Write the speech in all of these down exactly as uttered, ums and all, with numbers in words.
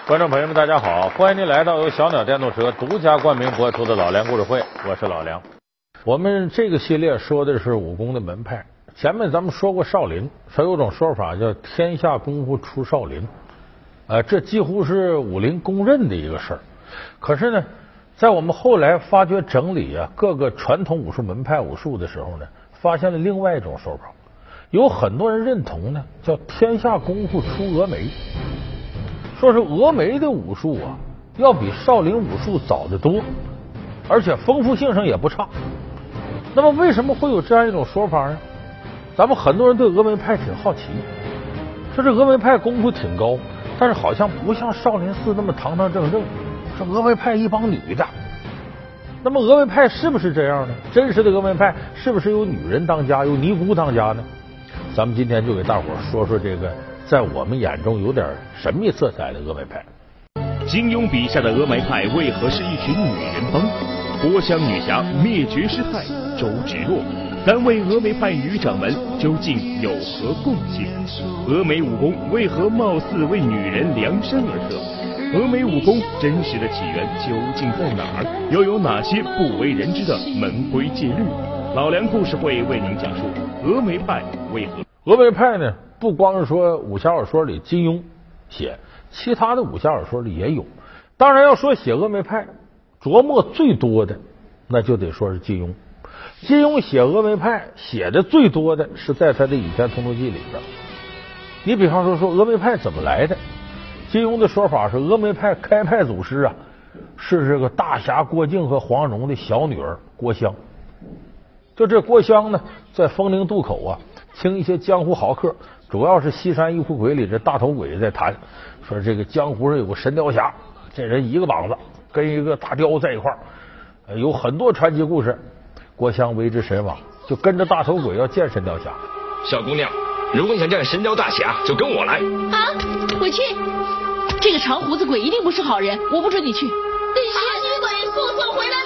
观众朋友们，大家好，欢迎您来到由小鸟电动车独家冠名播出的老梁故事会，我是老梁。我们这个系列说的是武功的门派，前面咱们说过少林，说有种说法叫天下功夫出少林，呃，这几乎是武林公认的一个事儿。可是呢，在我们后来发掘整理啊各个传统武术门派武术的时候呢，发现了另外一种说法，有很多人认同呢，叫天下功夫出峨眉。说是峨眉的武术啊，要比少林武术早得多，而且丰富性上也不差。那么为什么会有这样一种说法呢？咱们很多人对峨眉派挺好奇，说这峨眉派功夫挺高，但是好像不像少林寺那么堂堂正正，说峨眉派一帮女的。那么峨眉派是不是这样呢？真实的峨眉派是不是有女人当家，有尼姑当家呢？咱们今天就给大伙说说这个在我们眼中有点神秘色彩的峨眉派。 金庸笔下的峨眉派为何是一群女人帮？郭襄女侠灭绝师太，周芷若三位峨眉派女掌门究竟有何共性？峨眉武功为何貌似为女人量身而设？峨眉武功真实的起源究竟在哪儿？又有哪些不为人知的门规戒律？老梁故事会为您讲述峨眉派为何。 峨眉派呢，不光是说武侠小说里金庸写，其他的武侠小说里也有。当然要说写峨眉派琢磨最多的，那就得说是金庸。金庸写峨眉派写的最多的是在他的《倚天屠龙记》里边。你比方说说峨眉派怎么来的，金庸的说法是峨眉派开派祖师啊是这个大侠郭靖和黄蓉的小女儿郭襄。就这郭襄呢，在风陵渡口啊听一些江湖豪客，主要是西山一呼鬼里这大头鬼在谈，说这个江湖上有个神雕侠，这人一个膀子跟一个大雕在一块儿，呃，有很多传奇故事。郭襄为之神往，就跟着大头鬼要见神雕侠。 小姑娘，如果你想见神雕大侠，就跟我来。 啊，我去！这个长胡子鬼一定不是好人，我不准你去。 大女鬼速速回来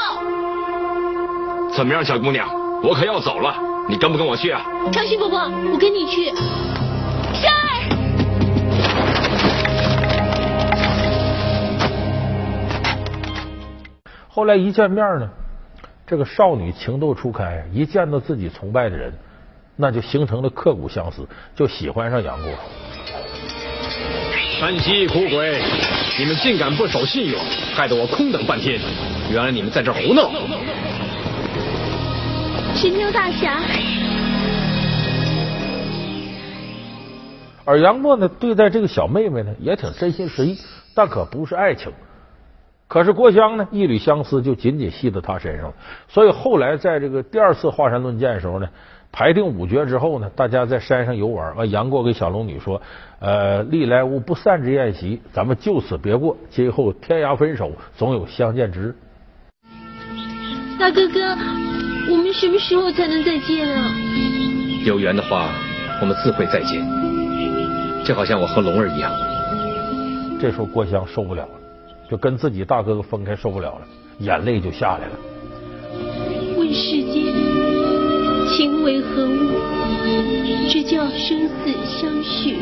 报道。 怎么样，小姑娘，我可要走了，你跟不跟我去啊？ 长须伯伯，我跟你去。是。 后来一见面呢，这个少女情窦初开，一见到自己崇拜的人，那就形成了刻骨相思，就喜欢上杨过。 山西苦鬼，你们竟敢不守信用，害得我空等半天。原来你们在这儿胡闹！ 神雕大侠。 而杨过呢，对待这个小妹妹呢，也挺真心实意，但可不是爱情。可是郭襄呢，一缕相思就紧紧系到他身上了。所以后来在这个第二次华山论剑的时候呢，排定五绝之后呢，大家在山上游玩，完杨过给小龙女说：“呃，历来无不散之宴席，咱们就此别过，今后天涯分手，总有相见之日。” 大哥哥，我们什么时候才能再见啊？ 有缘的话，我们自会再见。就好像我和龙儿一样。 这时候郭襄受不了了，就跟自己大哥哥分开，受不了了，眼泪就下来了。 问世间情为何物，直教生死相许。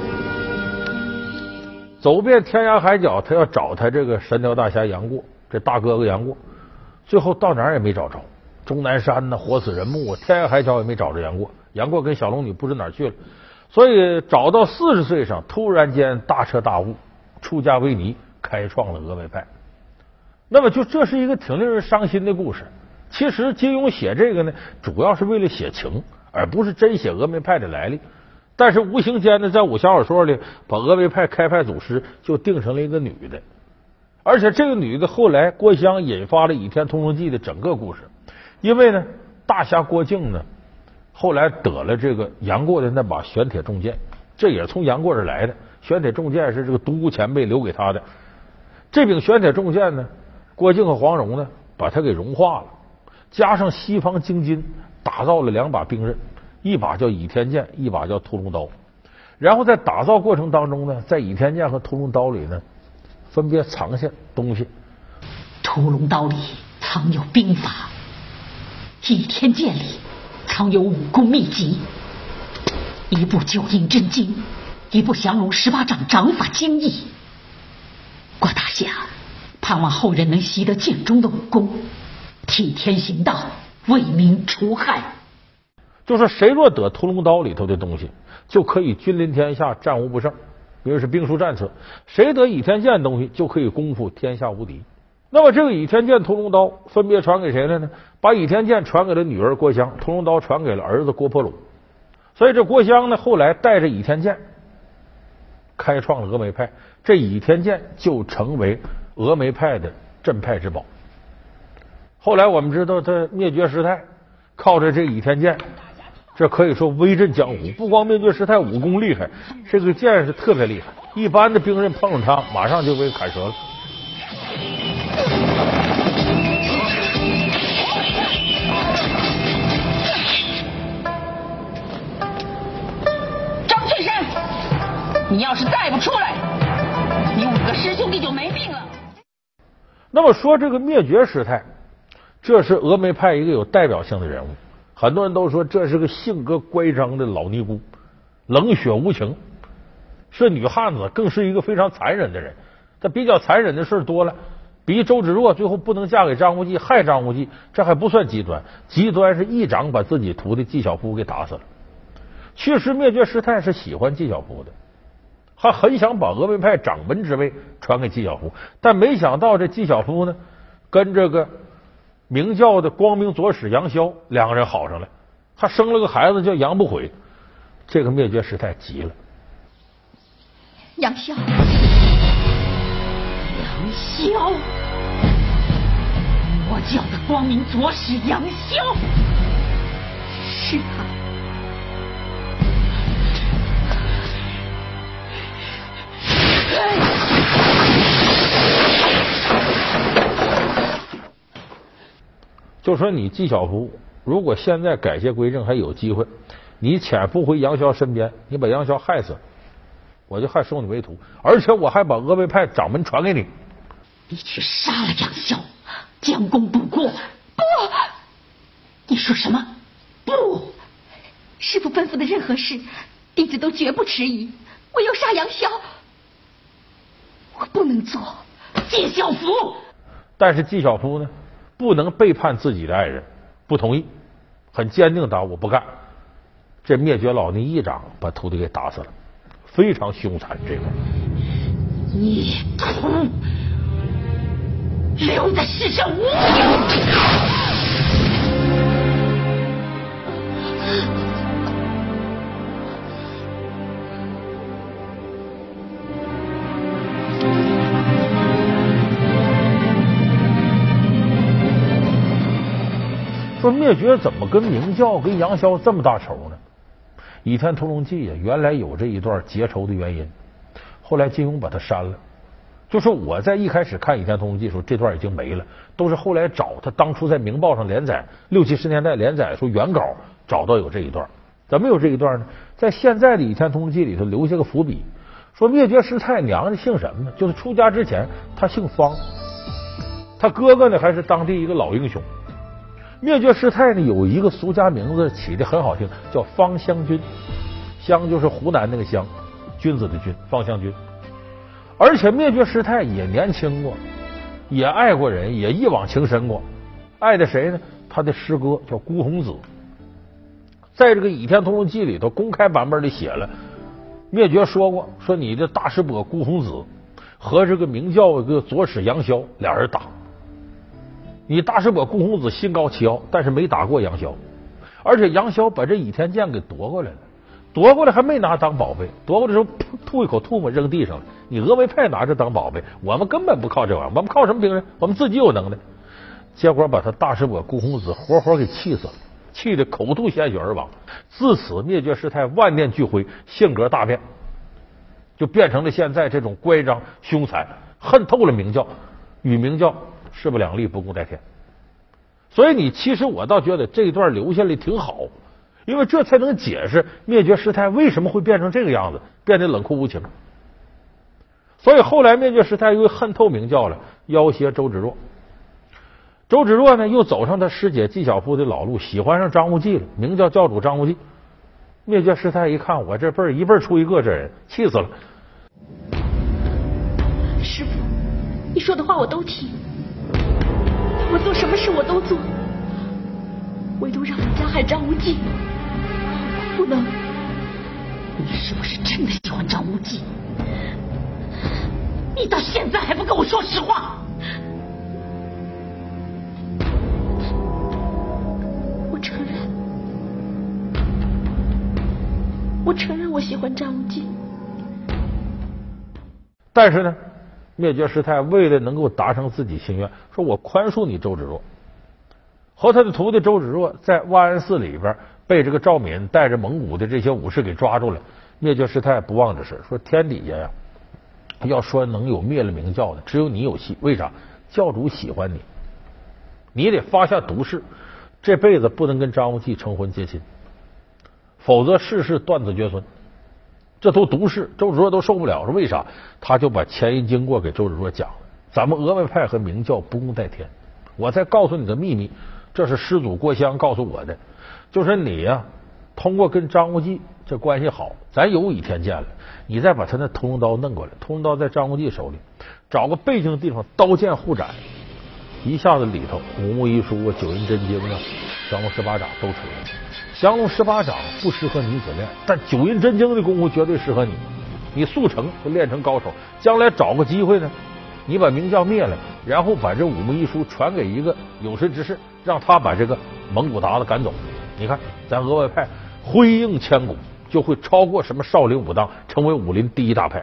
走遍天涯海角，他要找他这个神雕大侠杨过，这大哥哥杨过，最后到哪儿也没找着，终南山呢，活死人墓啊，天涯海角也没找着杨过。杨过跟小龙女不知哪儿去了，所以找到四十岁上，突然间大彻大悟，出家为尼，开创了峨眉派。那么就这是一个挺令人伤心的故事。其实金庸写这个呢，主要是为了写情，而不是真写峨眉派的来历。但是无形间呢，在武侠小说里，把峨眉派开派祖师就定成了一个女的，而且这个女的后来郭襄引发了《倚天屠龙记》的整个故事。因为呢，大侠郭靖呢，后来得了这个杨过的那把玄铁重剑，这也是从杨过这来的。玄铁重剑是这个独孤前辈留给他的。这柄玄铁重剑呢，郭靖和黄蓉呢，把它给融化了，加上西方精金，打造了两把兵刃，一把叫倚天剑，一把叫屠龙刀。然后在打造过程当中呢，在倚天剑和屠龙刀里呢，分别藏下东西。 屠龙刀里藏有兵法，倚天剑里藏有武功秘籍，一部九阴真经，一部降龙十八掌掌法精义。 郭大侠，盼望后人能习得剑中的武功，替天行道，为民除害。 就说谁若得屠龙刀里头的东西，就可以君临天下，战无不胜，因为是兵书战策。谁得倚天剑的东西，就可以攻负天下无敌。那么这个倚天剑、屠龙刀分别传给谁了呢？把倚天剑传给了女儿郭襄，屠龙刀传给了儿子郭破虏。所以这郭襄呢，后来带着倚天剑开创了峨眉派，这倚天剑就成为峨眉派的镇派之宝。后来我们知道，他灭绝师太靠着这倚天剑，这可以说威震江湖。不光灭绝师太武功厉害，这个剑是特别厉害，一般的兵刃碰上他，马上就被砍折了。 张翠山，你要是再不出来，你五个师兄弟就没命了。 那么说这个灭绝师太，这是峨眉派一个有代表性的人物。很多人都说这是个性格乖张的老尼姑，冷血无情，是女汉子，更是一个非常残忍的人。她比较残忍的事多了，比周芷若最后不能嫁给张无忌，害张无忌，这还不算极端，极端是一掌把自己徒弟纪晓芙给打死了。确实灭绝师太是喜欢纪晓芙的，他很想把峨眉派掌门之位传给纪晓芙，但没想到这纪晓芙呢，跟这个明教的光明左使杨逍两个人好上了，他生了个孩子叫杨不悔。这个灭绝师太急了， 杨逍，杨逍，我教的光明左使杨逍是他。 就说你纪晓芙如果现在改邪归正还有机会，你潜伏回杨逍身边，你把杨逍害死，我就还收你为徒，而且我还把峨眉派掌门传给你。 你去杀了杨逍，将功补过。不，你说什么？不， 师父吩咐的任何事，弟子都绝不迟疑。我要杀杨逍，我不能做。 纪晓芙， 但是纪晓芙呢，不能背叛自己的爱人，不同意，很坚定的我不干。这灭绝老尼一掌把徒弟给打死了，非常凶残。这个孽徒，留在世上无用。 说灭绝怎么跟明教跟杨逍这么大仇呢？《倚天屠龙记》呀，原来有这一段结仇的原因，后来金庸把它删了。就说我在一开始看《倚天屠龙记》的时候，这段已经没了，都是后来找他当初在《明报》上连载六七十年代连载的时候原稿找到有这一段。怎么有这一段呢？在现在的《倚天屠龙记》里头留下个伏笔，说灭绝师太娘家姓什么呢？就是出家之前他姓方，他哥哥呢还是当地一个老英雄。灭绝师太呢有一个俗家名字起的很好听，叫方香君，香就是湖南那个香，君子的君，方香君。而且灭绝师太也年轻过，也爱过人，也一往情深过。爱的谁呢？他的师哥叫孤鸿子，在这个《倚天屠龙记》里头公开版本里写了，灭绝说过，说你的大师伯孤鸿子和这个明教一个左使杨逍俩人打。你大师伯孤鸿子心高气傲，但是没打过杨逍，而且杨逍把这倚天剑给夺过来了，夺过来还没拿当宝贝，夺过来的时候吐一口唾沫扔地上了。你峨眉派拿着当宝贝，我们根本不靠这玩意儿，我们靠什么兵刃？我们自己有能耐。结果把他大师伯孤鸿子活活给气死了，气得口吐鲜血而亡。自此灭绝师太万念俱灰，性格大变，就变成了现在这种乖张凶残，恨透了明教，与明教势不两立，不共戴天。所以你其实我倒觉得这一段留下来挺好，因为这才能解释灭绝师太为什么会变成这个样子，变得冷酷无情。所以后来灭绝师太因为恨透明教了，要挟周芷若。周芷若呢又走上他师姐纪晓芙的老路，喜欢上张无忌了，明教教主张无忌。灭绝师太一看，我这辈儿一辈儿出一个这人，气死了。 师父， 你说的话我都听，我做什么事我都做，唯独让你加害张无忌不能。 你是不是真的喜欢张无忌？你到现在还不跟我说实话？ 我承认，我承认我喜欢张无忌。 但是呢，灭绝师太为了能够达成自己心愿，说我宽恕你周芷若，和他的徒弟周芷若在万安寺里边被这个赵敏带着蒙古的这些武士给抓住了。灭绝师太不忘这事，说天底下呀，要说能有灭了明教的，只有你有戏。为啥？教主喜欢你，你得发下毒誓，这辈子不能跟张无忌成婚结亲，否则世世断子绝孙。这都毒誓，周芷若都受不了。说为啥？他就把前因经过给周芷若讲了。咱们峨眉派和明教不共戴天，我再告诉你个秘密，这是师祖郭襄告诉我的，就是你呀、啊，通过跟张无忌这关系好，咱有倚天剑了，你再把他那屠龙刀弄过来，屠龙刀在张无忌手里，找个背景的地方，刀剑互斩，一下子里头五木一书啊、九阴真经啊、降龙十八掌都出来了。降龙十八掌不适合女子练，但九阴真经的功夫绝对适合你。你速成就练成高手，将来找个机会呢，你把明教灭了，然后把这五木一书传给一个有识之士，让他把这个蒙古鞑子赶走。你看，咱峨眉派辉映千古，就会超过什么少林武当，成为武林第一大派。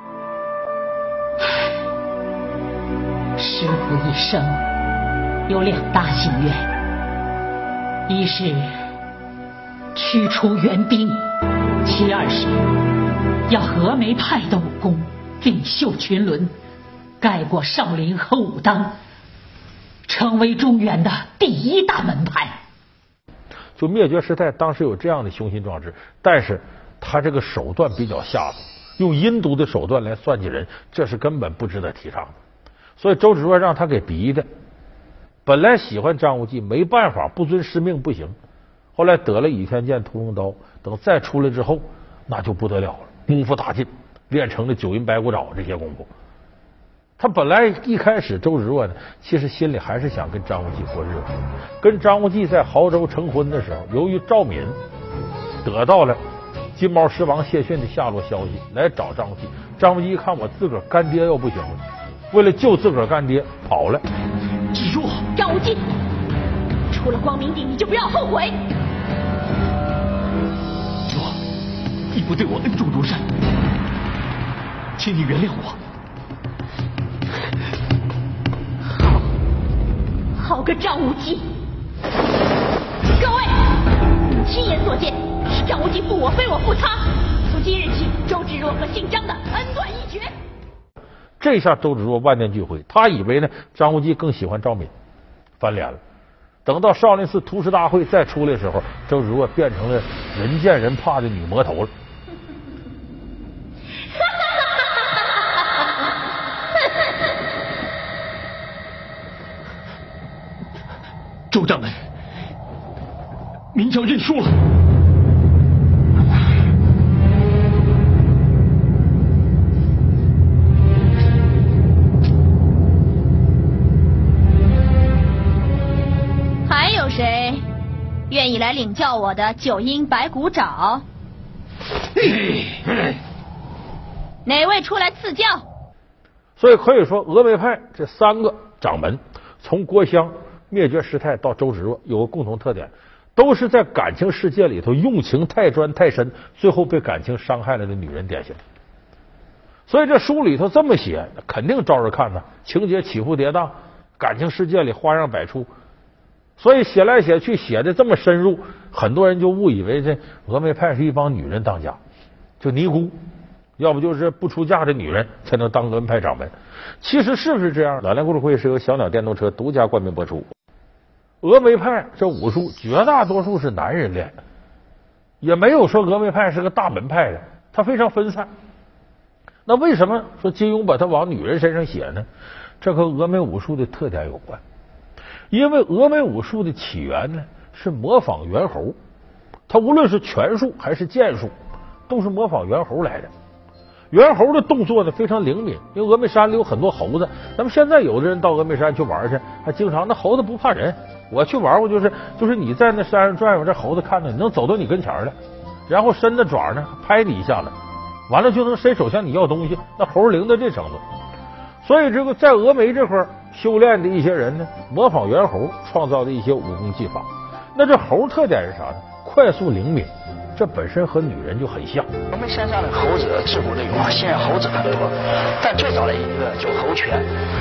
师父一生有两大心愿，一是驱除援兵，其二是要峨眉派的武功领袖群伦，盖过少林和武当，成为中原的第一大门派。 就灭绝师太当时有这样的雄心壮志，但是他这个手段比较下作，用阴毒的手段来算计人，这是根本不值得提倡的。所以周芷若让他给逼的，本来喜欢张无忌，没办法，不遵师命不行。后来得了倚天剑、屠龙刀，等再出来之后，那就不得了了，功夫大进，练成了九阴白骨爪这些功夫。他本来一开始周芷若呢，其实心里还是想跟张无忌过日子。跟张无忌在亳州成婚的时候，由于赵敏得到了金毛狮王谢逊的下落消息，来找张无忌。张无忌一看我自个儿干爹要不行了，为了救自个儿干爹跑了。 记住， 张无忌，出了光明顶你就不要后悔。 若，你不对我恩重如山，请你原谅我。 好个张无忌！各位，亲眼所见，是张无忌负我，非我负他。从今日起，周芷若和姓张的恩断义绝。 这下周芷若万念俱灰，他以为呢张无忌更喜欢赵敏，翻脸了。等到少林寺屠师大会再出来的时候，周芷若变成了人见人怕的女魔头了。 周掌门，明教认输了。 还有谁愿意来领教我的九阴白骨爪？哪位出来赐教？ 所以可以说，峨眉派这三个掌门，从郭襄、灭绝师太到周芷若，有个共同特点，都是在感情世界里头用情太专太深，最后被感情伤害了的女人典型。所以这书里头这么写，肯定招人看呢，情节起伏跌宕，感情世界里花样百出。所以写来写去写的这么深入，很多人就误以为这峨眉派是一帮女人当家，就尼姑，要不就是不出嫁的女人才能当峨眉派掌门。其实是不是这样？老梁故事会是由小鸟电动车独家冠名播出。峨眉派这武术绝大多数是男人练的，也没有说峨眉派是个大门派的，它非常分散。那为什么说金庸把它往女人身上写呢？这和峨眉武术的特点有关。因为峨眉武术的起源呢是模仿猿猴，它无论是拳术还是剑术，都是模仿猿猴来的。 猿猴的动作呢非常灵敏，因为峨眉山里有很多猴子。咱们现在有的人到峨眉山去玩去，还经常那猴子不怕人。我去玩过，就是就是你在那山上转悠，这猴子看到你能走到你跟前来，然后伸着爪呢拍你一下子，完了就能伸手向你要东西。那猴灵到这程度，所以这个在峨眉这块修炼的一些人呢，模仿猿猴创造的一些武功技法。那这猴特点是啥呢？快速灵敏，这本身和女人就很像。 峨眉山上的猴子自古都有，现在猴子很多，但最早的一个就猴拳。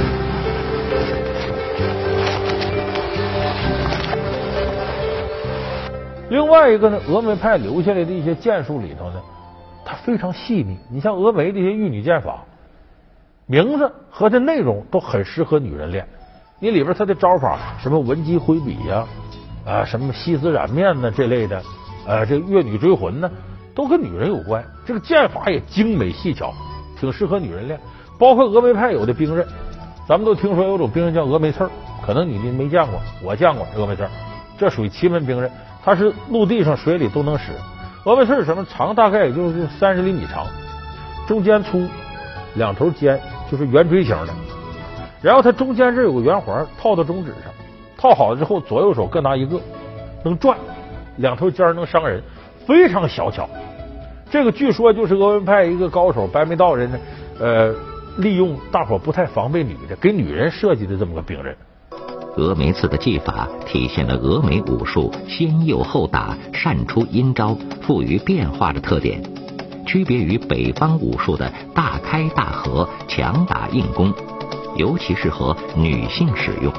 另外一个呢，峨眉派留下来的一些剑术里头呢，它非常细腻。你像峨眉的一些玉女剑法，名字和这内容都很适合女人练。你里边它的招法，什么文姬挥笔呀、啊，啊，什么西子染面呢这类的，呃，这越女追魂呢，都跟女人有关。这个剑法也精美细巧，挺适合女人练。包括峨眉派有的兵刃，咱们都听说有种兵刃叫峨眉刺儿，可能你没见过，我见过峨眉刺儿，这属于奇门兵刃。它是陆地上、水里都能使。峨眉刺是什么？长大概也就是三十厘米长，中间粗，两头尖，就是圆锥形的。然后它中间这有个圆环，套到中指上，套好了之后，左右手各拿一个，能转，两头尖能伤人，非常小巧。这个据说就是峨眉派一个高手白眉道人呢，呃，利用大伙不太防备女的，给女人设计的这么个兵刃。 峨眉刺的技法体现了峨眉武术先诱后打、善出阴招、富于变化的特点，区别于北方武术的大开大合、强打硬攻，尤其适合女性使用。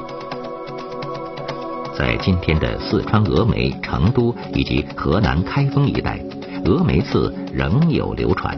在今天的四川峨眉、成都以及河南开封一带，峨眉刺仍有流传。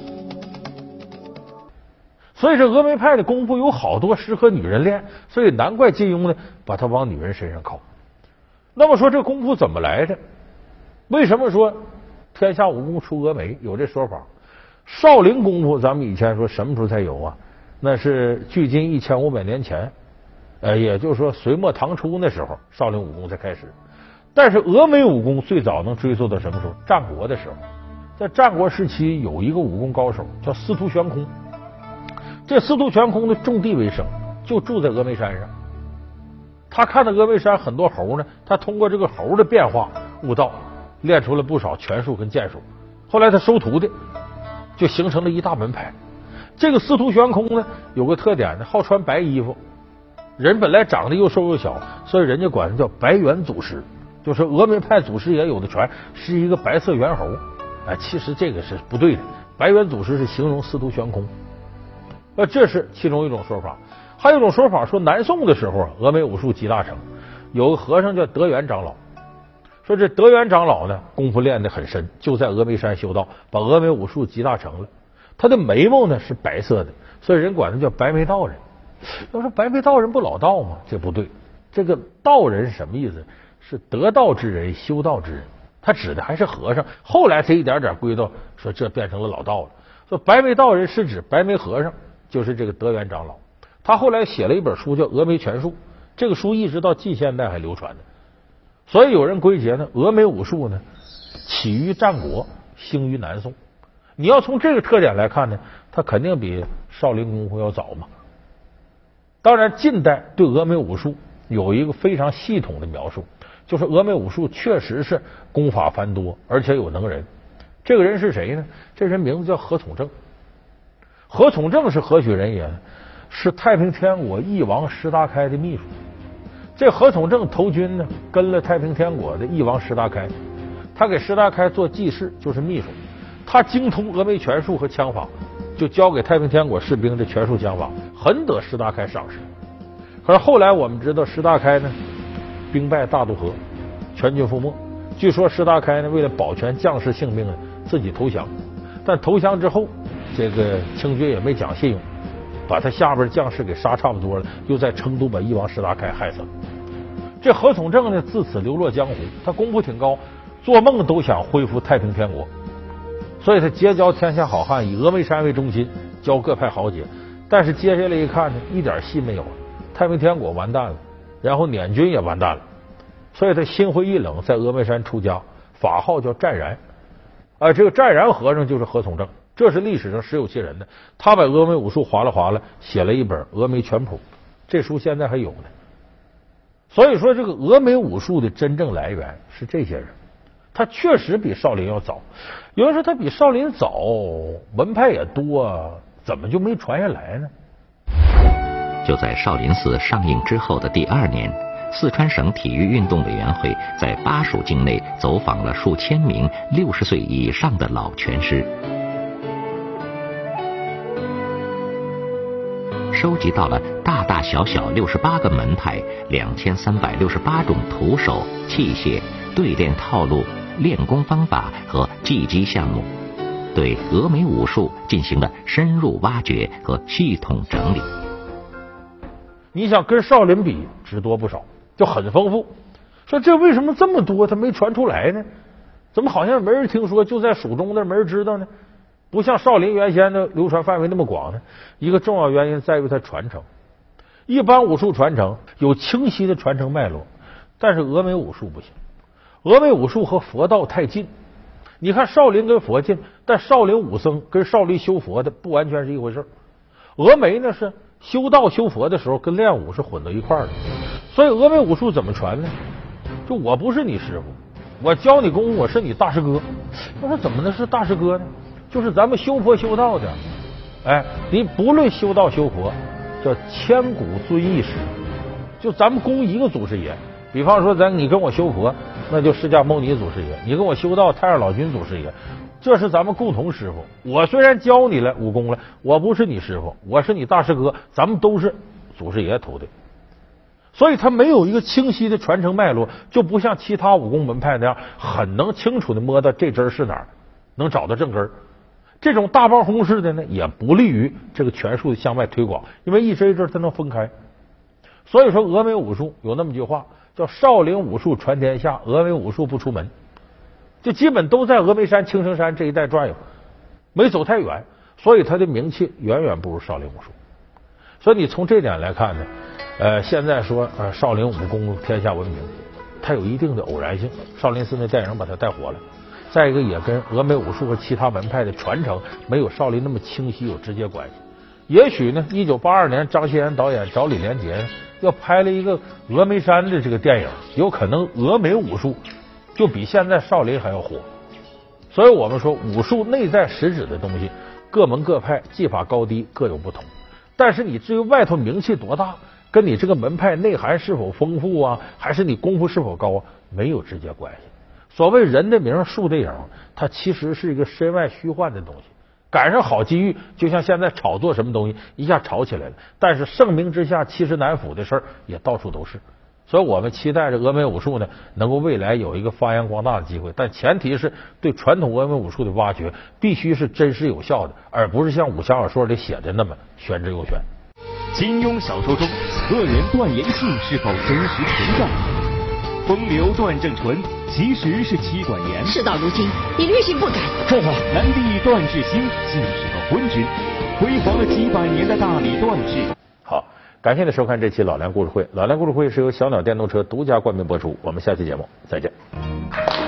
所以这峨眉派的功夫有好多适合女人练，所以难怪金庸呢把它往女人身上靠。那么说这功夫怎么来的？为什么说天下武功出峨眉？有这说法。少林功夫咱们以前说什么时候才有啊？那是距今一千五百年前，呃，也就是说隋末唐初那时候，少林武功才开始。但是峨眉武功最早能追溯到什么时候？战国的时候，在战国时期有一个武功高手叫司徒悬空。这司徒悬空呢，种地为生，就住在峨眉山上。他看到峨眉山很多猴呢，他通过这个猴的变化悟道，练出了不少拳术跟剑术。后来他收徒弟，就形成了一大门派。这个司徒悬空呢，有个特点呢，好穿白衣服。人本来长得又瘦又小，所以人家管他叫白猿祖师，就是峨眉派祖师爷有的传是一个白色猿猴。哎，其实这个是不对的，白猿祖师是形容司徒悬空。呃，这是其中一种说法。还有一种说法说，南宋的时候峨眉武术集大成，有个和尚叫德元长老。说这德元长老呢，功夫练得很深，就在峨眉山修道，把峨眉武术集大成了。他的眉毛呢是白色的，所以人管他叫白眉道人。要说白眉道人不老道吗？这不对。这个道人是什么意思？是得道之人、修道之人。他指的还是和尚。后来才一点点归到说这变成了老道了。说白眉道人是指白眉和尚。就是这个德元长老，他后来写了一本书叫《峨眉拳术》，这个书一直到近现代还流传的。所以有人归结呢，峨眉武术呢起于战国，兴于南宋。你要从这个特点来看呢，它肯定比少林功夫要早嘛。当然，近代对峨眉武术有一个非常系统的描述，就是峨眉武术确实是功法繁多，而且有能人。这个人是谁呢？这人名字叫何从正。何从正是何许人也？是太平天国翼王石达开的秘书。这何从正投军呢，跟了太平天国的翼王石达开，他给石达开做记事，就是秘书。他精通峨眉拳术和枪法，就教给太平天国士兵的拳术枪法，很得石达开赏识。可是后来我们知道，石达开呢兵败大渡河，全军覆没。据说石达开呢为了保全将士性命呢，自己投降。但投降之后，这个清军也没讲信用，把他下边将士给杀差不多了，又在成都把翼王石达开害死了。这何从正呢，自此流落江湖。他功夫挺高，做梦都想恢复太平天国，所以他结交天下好汉，以峨眉山为中心，教各派豪杰。但是接下来一看呢，一点戏没有了，太平天国完蛋了，然后捻军也完蛋了，所以他心灰意冷，在峨眉山出家，法号叫湛然。啊，这个湛然和尚就是何从正。 这是历史上实有其人的。他把峨眉武术划拉划拉，写了一本《峨眉全谱》，这书现在还有呢。所以说，这个峨眉武术的真正来源是这些人，他确实比少林要早。有人说他比少林早，门派也多，怎么就没传下来呢？ 就在少林寺上映之后的第二年，四川省体育运动委员会在巴蜀境内走访了数千名六十岁以上的老拳师，收集到了大大小小六十八个门派、两千三百六十八种徒手、器械、对练套路、练功方法和技击项目，对峨眉武术进行了深入挖掘和系统整理。 你想跟少林比，只多不少，就很丰富。说这为什么这么多，它没传出来呢？怎么好像没人听说，就在蜀中那没人知道呢？不像少林原先的流传范围那么广呢？一个重要原因在于它传承。一般武术传承有清晰的传承脉络，但是峨眉武术不行。峨眉武术和佛道太近。你看少林跟佛近，但少林武僧跟少林修佛的不完全是一回事。峨眉呢是修道修佛的时候跟练武是混到一块儿的，所以峨眉武术怎么传呢？就我不是你师傅，我教你功夫，我是你大师哥。我说怎么能是大师哥呢？就是咱们修佛修道的，哎，你不论修道修佛，叫千古尊一师。就咱们供一个祖师爷，比方说咱你跟我修佛，那就释迦牟尼祖师爷；你跟我修道，太上老君祖师爷。这是咱们共同师傅。我虽然教你了武功了，我不是你师傅，我是你大师哥，咱们都是祖师爷徒弟。所以他没有一个清晰的传承脉络，就不像其他武功门派那样很能清楚的摸到这针是哪儿，能找到正根。这种大爆轰式的呢，也不利于这个拳术的向外推广，因为一针一针它能分开。所以说峨眉武术有那么句话叫少林武术传天下，峨眉武术不出门。就基本都在峨眉山、青城山这一带转悠，没走太远，所以他的名气远远不如少林武术。所以你从这点来看呢，呃，现在说呃少林武功天下闻名，它有一定的偶然性。少林寺那电影把它带火了，再一个也跟峨眉武术和其他门派的传承没有少林那么清晰有直接关系。也许呢，一九八二年张骞安导演找李连杰要拍了一个峨眉山的这个电影，有可能峨眉武术就比现在少林还要火。所以我们说武术内在实质的东西，各门各派技法高低各有不同，但是你至于外头名气多大，跟你这个门派内涵是否丰富啊，还是你功夫是否高啊，没有直接关系。所谓人的名树的影，它其实是一个身外虚幻的东西。赶上好机遇，就像现在炒作什么东西一下炒起来了，但是盛名之下其实难副的事儿也到处都是。所以我们期待着峨眉武术呢能够未来有一个发扬光大的机会，但前提是对传统峨眉武术的挖掘必须是真实有效的，而不是像武侠小说里写的那么玄之又玄。 金庸小说中恶人段延庆是否真实存在？风流段正淳其实是妻管严， 事到如今你略性不改， 这话南帝段志兴竟是个昏君，辉煌了几百年的大理段氏。 好，感谢您收看这期老梁故事会。老梁故事会是由小鸟电动车独家冠名播出，我们下期节目再见。